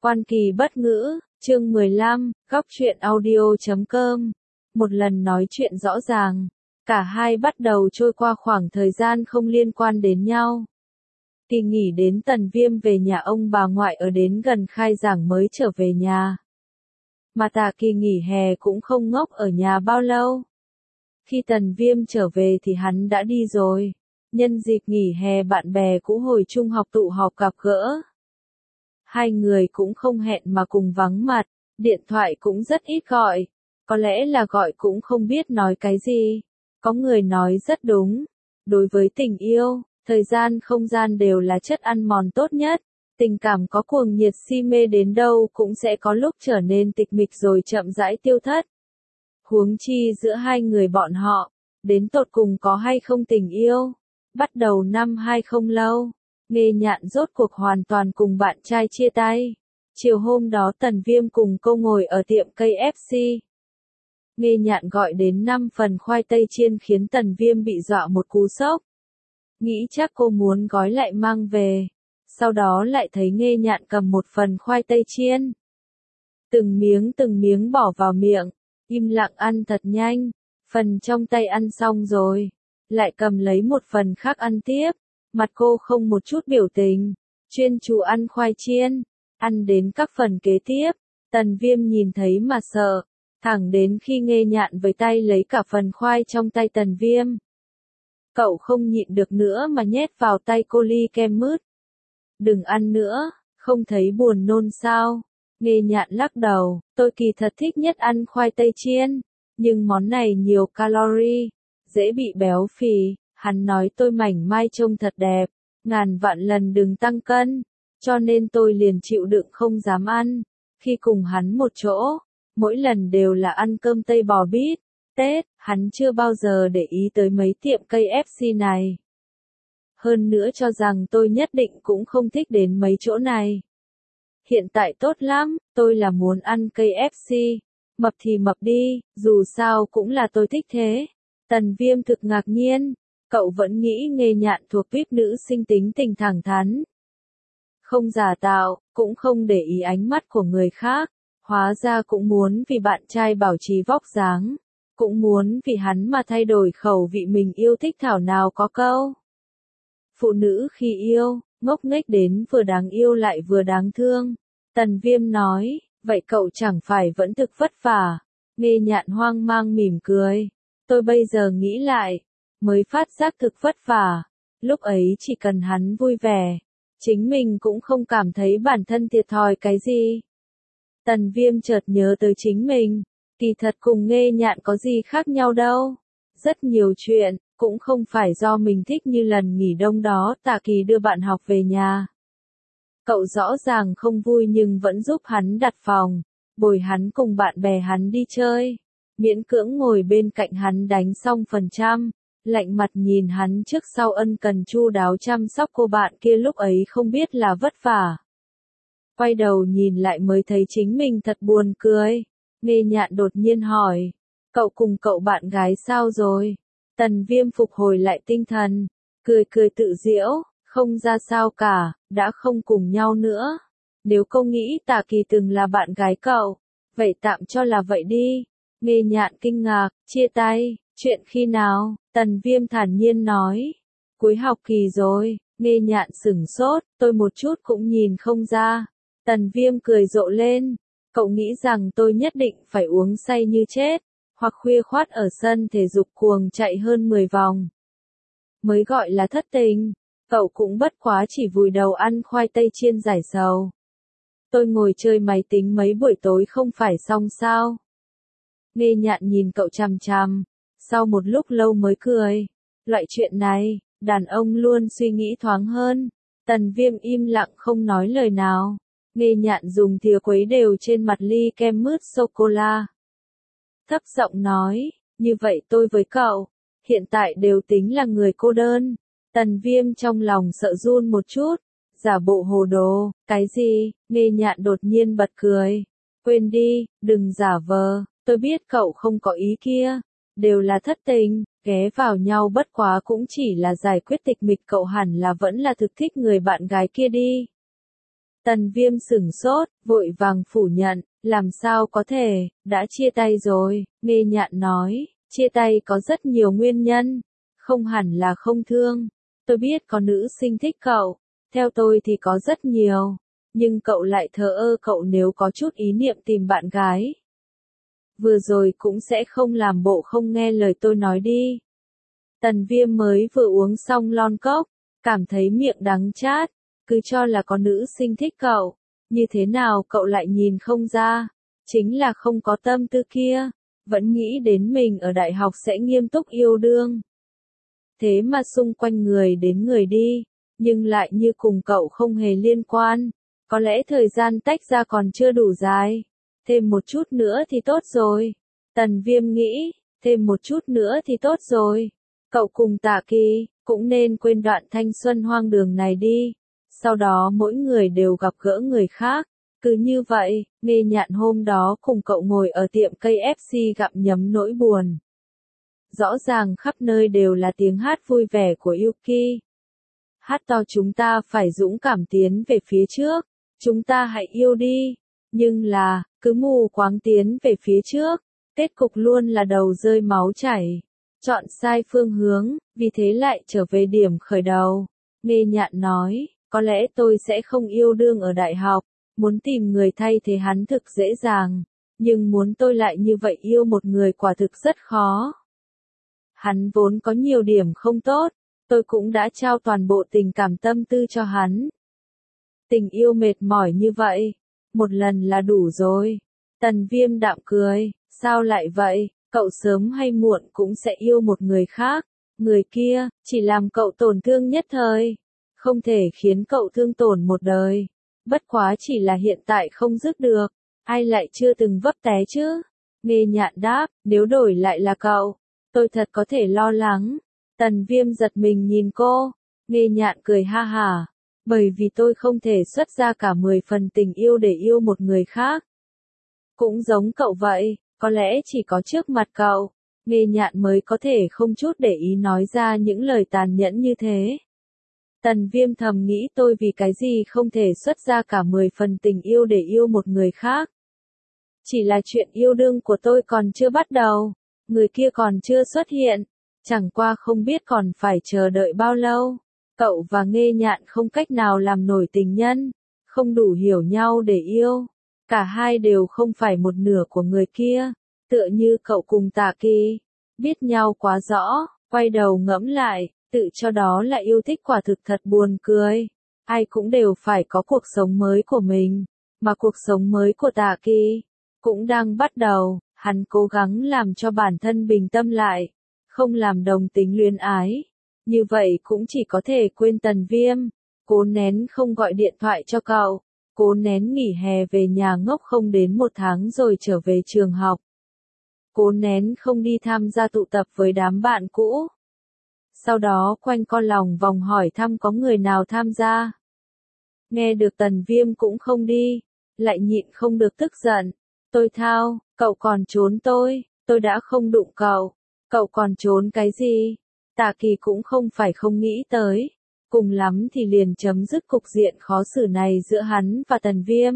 Quan Kỳ bất ngữ, chương 15, góc truyện audio.com. Một lần nói chuyện rõ ràng, cả hai bắt đầu trôi qua khoảng thời gian không liên quan đến nhau. Kỳ nghỉ đến Tần Viêm về nhà ông bà ngoại ở đến gần khai giảng mới trở về nhà. Mà Tạ Kỳ nghỉ hè cũng không ngốc ở nhà bao lâu. Khi Tần Viêm trở về thì hắn đã đi rồi. Nhân dịp nghỉ hè bạn bè cũ hồi trung học tụ họp gặp gỡ. Hai người cũng không hẹn mà cùng vắng mặt, điện thoại cũng rất ít gọi. Có lẽ là gọi cũng không biết nói cái gì. Có người nói rất đúng. Đối với tình yêu, thời gian không gian đều là chất ăn mòn tốt nhất. Tình cảm có cuồng nhiệt si mê đến đâu cũng sẽ có lúc trở nên tịch mịch rồi chậm rãi tiêu thất. Huống chi giữa hai người bọn họ, đến tột cùng có hay không tình yêu. Bắt đầu năm 20 lâu, Nghê Nhạn rốt cuộc hoàn toàn cùng bạn trai chia tay. Chiều hôm đó Tần Viêm cùng cô ngồi ở tiệm KFC. Nghê Nhạn gọi đến 5 phần khoai tây chiên khiến Tần Viêm bị dọa một cú sốc. Nghĩ chắc cô muốn gói lại mang về. Sau đó lại thấy Nghê Nhạn cầm một phần khoai tây chiên. Từng miếng bỏ vào miệng, im lặng ăn thật nhanh. Phần trong tay ăn xong rồi, lại cầm lấy một phần khác ăn tiếp. Mặt cô không một chút biểu tình, chuyên chú ăn khoai chiên, ăn đến các phần kế tiếp. Tần Viêm nhìn thấy mà sợ, thẳng đến khi Nghê Nhạn với tay lấy cả phần khoai trong tay Tần Viêm. Cậu không nhịn được nữa mà nhét vào tay cô ly kem mứt. Đừng ăn nữa, không thấy buồn nôn sao? Nghê Nhạn lắc đầu, tôi kỳ thật thích nhất ăn khoai tây chiên, nhưng món này nhiều calorie, dễ bị béo phì. Hắn nói tôi mảnh mai trông thật đẹp, ngàn vạn lần đừng tăng cân, cho nên tôi liền chịu đựng không dám ăn. Khi cùng hắn một chỗ, mỗi lần đều là ăn cơm tây bò bít, tết, hắn chưa bao giờ để ý tới mấy tiệm KFC này. Hơn nữa cho rằng tôi nhất định cũng không thích đến mấy chỗ này. Hiện tại tốt lắm, tôi là muốn ăn KFC, mập thì mập đi, dù sao cũng là tôi thích thế. Tần Viêm thực ngạc nhiên. Cậu vẫn nghĩ Nghê Nhạn thuộc tuýp nữ sinh tính tình thẳng thắn. Không giả tạo, cũng không để ý ánh mắt của người khác. Hóa ra cũng muốn vì bạn trai bảo trì vóc dáng. Cũng muốn vì hắn mà thay đổi khẩu vị mình yêu thích thảo nào có câu. Phụ nữ khi yêu, ngốc nghếch đến vừa đáng yêu lại vừa đáng thương. Tần Viêm nói, vậy cậu chẳng phải vẫn thực vất vả. Nghê Nhạn hoang mang mỉm cười. Tôi bây giờ nghĩ lại, mới phát giác thực vất vả. Lúc ấy chỉ cần hắn vui vẻ, chính mình cũng không cảm thấy bản thân thiệt thòi cái gì. Tần Viêm chợt nhớ tới chính mình, kỳ thật cùng Nghê Nhạn có gì khác nhau đâu. Rất nhiều chuyện, cũng không phải do mình thích như lần nghỉ đông đó Tạ Kỳ đưa bạn học về nhà. Cậu rõ ràng không vui nhưng vẫn giúp hắn đặt phòng, bồi hắn cùng bạn bè hắn đi chơi, miễn cưỡng ngồi bên cạnh hắn đánh xong phần trăm. Lạnh mặt nhìn hắn trước sau ân cần chu đáo chăm sóc cô bạn kia lúc ấy không biết là vất vả. Quay đầu nhìn lại mới thấy chính mình thật buồn cười. Nghê Nhạn đột nhiên hỏi, cậu cùng cậu bạn gái sao rồi? Tần Viêm phục hồi lại tinh thần, cười cười tự giễu, không ra sao cả, đã không cùng nhau nữa. Nếu cô nghĩ Tạ Kỳ từng là bạn gái cậu, vậy tạm cho là vậy đi. Nghê Nhạn kinh ngạc, chia tay, chuyện khi nào? Tần Viêm thản nhiên nói, cuối học kỳ rồi. Nghê Nhạn sửng sốt, tôi một chút cũng nhìn không ra. Tần Viêm cười rộ lên, cậu nghĩ rằng tôi nhất định phải uống say như chết, hoặc khuya khoắt ở sân thể dục cuồng chạy hơn 10 vòng. Mới gọi là thất tình, cậu cũng bất quá chỉ vùi đầu ăn khoai tây chiên giải sầu. Tôi ngồi chơi máy tính mấy buổi tối không phải xong sao? Nghê Nhạn nhìn cậu chằm chằm. Sau một lúc lâu mới cười. Loại chuyện này, đàn ông luôn suy nghĩ thoáng hơn. Tần Viêm im lặng không nói lời nào. Nghê Nhạn dùng thìa khuấy đều trên mặt ly kem mứt sô-cô-la. Thấp giọng nói, như vậy tôi với cậu, hiện tại đều tính là người cô đơn. Tần Viêm trong lòng sợ run một chút. Giả bộ hồ đồ, cái gì? Nghê Nhạn đột nhiên bật cười. Quên đi, đừng giả vờ, tôi biết cậu không có ý kia. Đều là thất tình, ghé vào nhau bất quá cũng chỉ là giải quyết tịch mịch, cậu hẳn là vẫn là thực thích người bạn gái kia đi. Tần Viêm sửng sốt, vội vàng phủ nhận, làm sao có thể, đã chia tay rồi, Nghê Nhạn nói, chia tay có rất nhiều nguyên nhân, không hẳn là không thương. Tôi biết có nữ sinh thích cậu, theo tôi thì có rất nhiều, nhưng cậu lại thờ ơ, cậu nếu có chút ý niệm tìm bạn gái. Vừa rồi cũng sẽ không làm bộ không nghe lời tôi nói đi. Tần Viêm mới vừa uống xong lon cốc, cảm thấy miệng đắng chát, cứ cho là có nữ sinh thích cậu, như thế nào cậu lại nhìn không ra, chính là không có tâm tư kia, vẫn nghĩ đến mình ở đại học sẽ nghiêm túc yêu đương. Thế mà xung quanh người đến người đi, nhưng lại như cùng cậu không hề liên quan, có lẽ thời gian tách ra còn chưa đủ dài, thêm một chút nữa thì tốt rồi. Tần Viêm nghĩ, thêm một chút nữa thì tốt rồi. Cậu cùng Tạ Kỳ, cũng nên quên đoạn thanh xuân hoang đường này đi. Sau đó mỗi người đều gặp gỡ người khác. Cứ như vậy, Nghê Nhạn hôm đó cùng cậu ngồi ở tiệm KFC gặm nhấm nỗi buồn. Rõ ràng khắp nơi đều là tiếng hát vui vẻ của Yuki. Hát to chúng ta phải dũng cảm tiến về phía trước. Chúng ta hãy yêu đi. Nhưng là, cứ mù quáng tiến về phía trước. Kết cục luôn là đầu rơi máu chảy. Chọn sai phương hướng, vì thế lại trở về điểm khởi đầu. Nghê Nhạn nói, có lẽ tôi sẽ không yêu đương ở đại học, muốn tìm người thay thế hắn thực dễ dàng, nhưng muốn tôi lại như vậy yêu một người quả thực rất khó. Hắn vốn có nhiều điểm không tốt, tôi cũng đã trao toàn bộ tình cảm tâm tư cho hắn. Tình yêu mệt mỏi như vậy, một lần là đủ rồi. Tần Viêm đạm cười, sao lại vậy? Cậu sớm hay muộn cũng sẽ yêu một người khác, người kia, chỉ làm cậu tổn thương nhất thời, không thể khiến cậu thương tổn một đời, bất quá chỉ là hiện tại không dứt được, ai lại chưa từng vấp té chứ? Nghê Nhạn đáp, nếu đổi lại là cậu, tôi thật có thể lo lắng. Tần Viêm giật mình nhìn cô, Nghê Nhạn cười ha hả, bởi vì tôi không thể xuất ra cả 10 phần tình yêu để yêu một người khác. Cũng giống cậu vậy. Có lẽ chỉ có trước mặt cậu, Nghê Nhạn mới có thể không chút để ý nói ra những lời tàn nhẫn như thế. Tần Viêm thầm nghĩ tôi vì cái gì không thể xuất ra cả 10 phần tình yêu để yêu một người khác. Chỉ là chuyện yêu đương của tôi còn chưa bắt đầu, người kia còn chưa xuất hiện, chẳng qua không biết còn phải chờ đợi bao lâu. Cậu và Nghê Nhạn không cách nào làm nổi tình nhân, không đủ hiểu nhau để yêu. Cả hai đều không phải một nửa của người kia, tựa như cậu cùng Tạ Kỳ, biết nhau quá rõ, quay đầu ngẫm lại, tự cho đó là yêu thích quả thực thật buồn cười. Ai cũng đều phải có cuộc sống mới của mình, mà cuộc sống mới của Tạ Kỳ cũng đang bắt đầu, hắn cố gắng làm cho bản thân bình tâm lại, không làm đồng tính luyến ái. Như vậy cũng chỉ có thể quên Tần Viêm, cố nén không gọi điện thoại cho cậu. Cố nén nghỉ hè về nhà ngốc không đến 1 tháng rồi trở về trường học. Cố nén không đi tham gia tụ tập với đám bạn cũ. Sau đó quanh co lòng vòng hỏi thăm có người nào tham gia. Nghe được Tần Viêm cũng không đi, lại nhịn không được tức giận. Tôi thao, cậu còn trốn tôi đã không đụng cậu còn trốn cái gì? Tạ Kỳ cũng không phải không nghĩ tới. Cùng lắm thì liền chấm dứt cục diện khó xử này giữa hắn và Tần Viêm.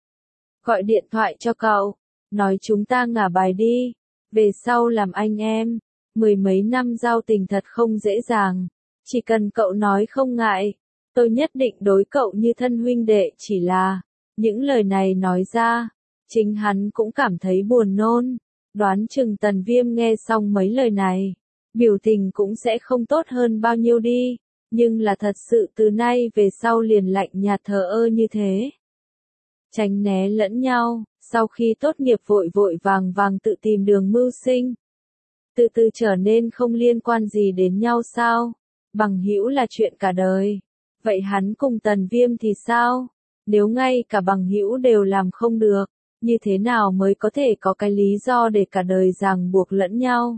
Gọi điện thoại cho cậu, nói chúng ta ngả bài đi, về sau làm anh em, 10 mấy năm giao tình thật không dễ dàng, chỉ cần cậu nói không ngại, tôi nhất định đối cậu như thân huynh đệ, chỉ là, những lời này nói ra, chính hắn cũng cảm thấy buồn nôn, đoán chừng Tần Viêm nghe xong mấy lời này, biểu tình cũng sẽ không tốt hơn bao nhiêu đi. Nhưng là thật sự từ nay về sau liền lạnh nhạt thờ ơ như thế. Tránh né lẫn nhau, sau khi tốt nghiệp vội vội vàng vàng tự tìm đường mưu sinh. Từ từ trở nên không liên quan gì đến nhau sao? Bằng hữu là chuyện cả đời. Vậy hắn cùng Tần Viêm thì sao? Nếu ngay cả bằng hữu đều làm không được, như thế nào mới có thể có cái lý do để cả đời ràng buộc lẫn nhau?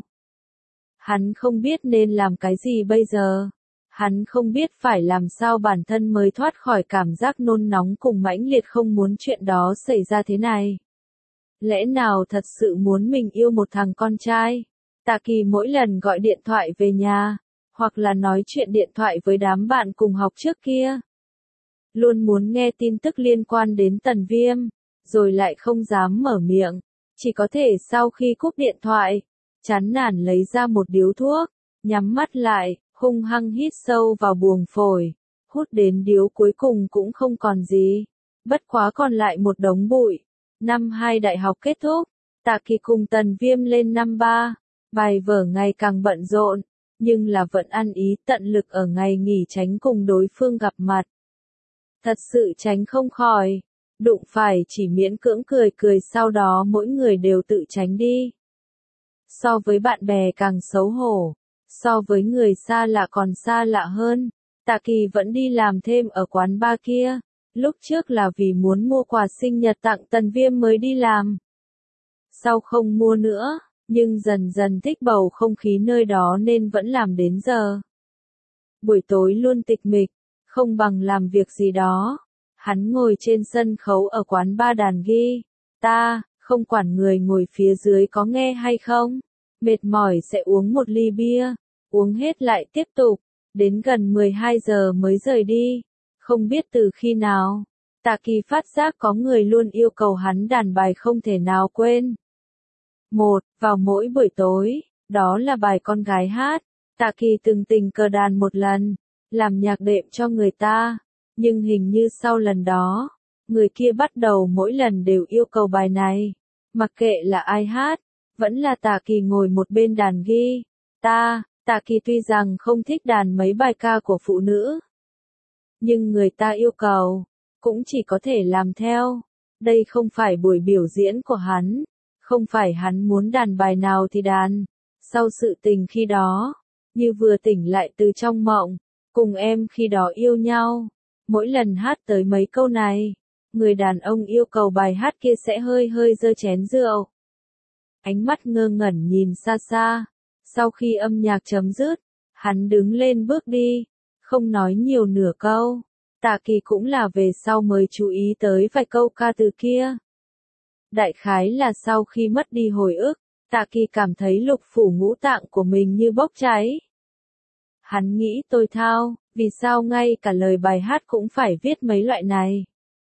Hắn không biết nên làm cái gì bây giờ. Hắn không biết phải làm sao bản thân mới thoát khỏi cảm giác nôn nóng cùng mãnh liệt không muốn chuyện đó xảy ra thế này. Lẽ nào thật sự muốn mình yêu một thằng con trai? Tạ Kỳ mỗi lần gọi điện thoại về nhà, hoặc là nói chuyện điện thoại với đám bạn cùng học trước kia. luôn muốn nghe tin tức liên quan đến Tần Viêm, rồi lại không dám mở miệng, chỉ có thể sau khi cúp điện thoại, chán nản lấy ra một điếu thuốc, nhắm mắt lại, hung hăng hít sâu vào buồng phổi, hút đến điếu cuối cùng cũng không còn gì, bất quá còn lại một đống bụi. Năm 2 đại học kết thúc, Tạ Kỳ cùng Tần Viêm lên năm 3, bài vở ngày càng bận rộn, nhưng là vẫn ăn ý tận lực ở ngày nghỉ tránh cùng đối phương gặp mặt. Thật sự tránh không khỏi, đụng phải chỉ miễn cưỡng cười cười sau đó mỗi người đều tự tránh đi. So với bạn bè càng xấu hổ, so với người xa lạ còn xa lạ hơn, Tạ Kỳ vẫn đi làm thêm ở quán bar kia, lúc trước là vì muốn mua quà sinh nhật tặng Tần Viêm mới đi làm. Sau không mua nữa, nhưng dần dần thích bầu không khí nơi đó nên vẫn làm đến giờ. Buổi tối luôn tịch mịch, không bằng làm việc gì đó. Hắn ngồi trên sân khấu ở quán bar đàn guitar, không quản người ngồi phía dưới có nghe hay không. Mệt mỏi sẽ uống một ly bia, uống hết lại tiếp tục, đến gần 12 giờ mới rời đi. Không biết từ khi nào, Tạ Kỳ phát giác có người luôn yêu cầu hắn đàn bài không thể nào quên. Vào mỗi buổi tối, đó là bài con gái hát. Tạ Kỳ từng tình cờ đàn một lần, làm nhạc đệm cho người ta, nhưng hình như sau lần đó, người kia bắt đầu mỗi lần đều yêu cầu bài này, mặc kệ là ai hát, vẫn là Tạ Kỳ ngồi một bên đàn guitar. Tạ Kỳ tuy rằng không thích đàn mấy bài ca của phụ nữ, nhưng người ta yêu cầu, cũng chỉ có thể làm theo. Đây không phải buổi biểu diễn của hắn, không phải hắn muốn đàn bài nào thì đàn. Sau sự tình khi đó, như vừa tỉnh lại từ trong mộng, cùng em khi đó yêu nhau, mỗi lần hát tới mấy câu này, người đàn ông yêu cầu bài hát kia sẽ hơi hơi giơ chén rượu. Ánh mắt ngơ ngẩn nhìn xa xa, sau khi âm nhạc chấm dứt, hắn đứng lên bước đi, không nói nhiều nửa câu. Tạ Kỳ cũng là về sau mới chú ý tới vài câu ca từ kia. Đại khái là sau khi mất đi hồi ức, Tạ Kỳ cảm thấy lục phủ ngũ tạng của mình như bốc cháy. Hắn nghĩ tôi thao, vì sao ngay cả lời bài hát cũng phải viết mấy loại này.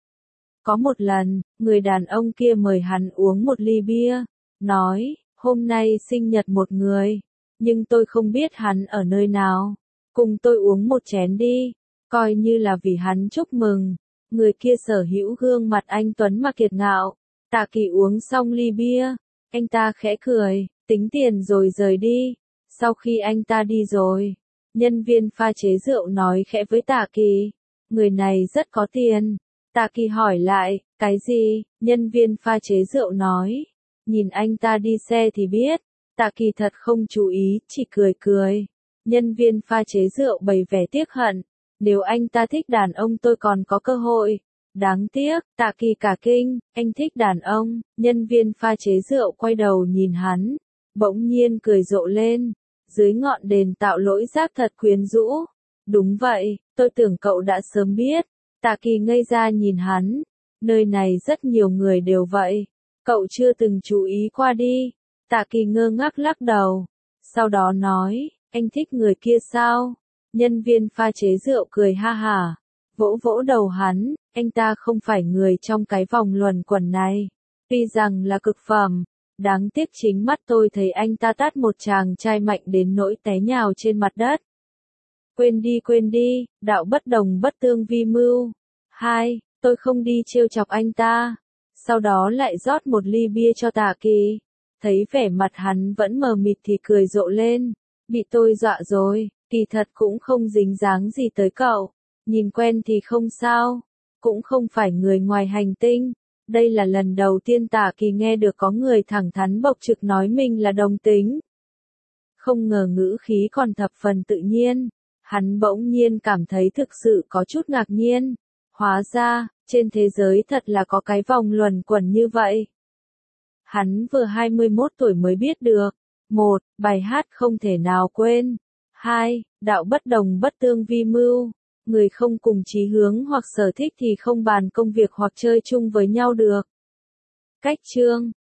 Có một lần, người đàn ông kia mời hắn uống một ly bia, nói, hôm nay sinh nhật một người, nhưng tôi không biết hắn ở nơi nào, cùng tôi uống một chén đi, coi như là vì hắn chúc mừng. Người kia sở hữu gương mặt anh tuấn mà kiệt ngạo. Tạ Kỳ uống xong ly bia, anh ta khẽ cười, tính tiền rồi rời đi. Sau khi anh ta đi rồi, nhân viên pha chế rượu nói khẽ với Tạ Kỳ, người này rất có tiền. Tạ Kỳ hỏi lại, cái gì? Nhân viên pha chế rượu nói, nhìn anh ta đi xe thì biết. Tạ Kỳ thật không chú ý, chỉ cười cười. Nhân viên pha chế rượu bày vẻ tiếc hận, nếu anh ta thích đàn ông tôi còn có cơ hội. Đáng tiếc, Tạ Kỳ cả kinh, anh thích đàn ông. Nhân viên pha chế rượu quay đầu nhìn hắn, bỗng nhiên cười rộ lên. Dưới ngọn đèn tạo lỗi giác thật quyến rũ. Đúng vậy, tôi tưởng cậu đã sớm biết. Tạ Kỳ ngây ra nhìn hắn, nơi này rất nhiều người đều vậy, cậu chưa từng chú ý qua đi. Tạ Kỳ ngơ ngác lắc đầu, sau đó nói, anh thích người kia sao? Nhân viên pha chế rượu cười ha hả, vỗ vỗ đầu hắn, anh ta không phải người trong cái vòng luẩn quẩn này, tuy rằng là cực phẩm, đáng tiếc chính mắt tôi thấy anh ta tát một chàng trai mạnh đến nỗi té nhào trên mặt đất. Quên đi, đạo bất đồng bất tương vi mưu. 2. Tôi không đi trêu chọc anh ta. Sau đó lại rót một ly bia cho Tạ Kỳ. Thấy vẻ mặt hắn vẫn mờ mịt thì cười rộ lên. Bị tôi dọa rồi, kỳ thật cũng không dính dáng gì tới cậu. Nhìn quen thì không sao. Cũng không phải người ngoài hành tinh. Đây là lần đầu tiên Tạ Kỳ nghe được có người thẳng thắn bộc trực nói mình là đồng tính. Không ngờ ngữ khí còn thập phần tự nhiên. Hắn bỗng nhiên cảm thấy thực sự có chút ngạc nhiên. Hóa ra, trên thế giới thật là có cái vòng luẩn quẩn như vậy. Hắn vừa 21 tuổi mới biết được. 1. Bài hát không thể nào quên. 2. Đạo bất đồng bất tương vi mưu. Người không cùng chí hướng hoặc sở thích thì không bàn công việc hoặc chơi chung với nhau được. Cách chương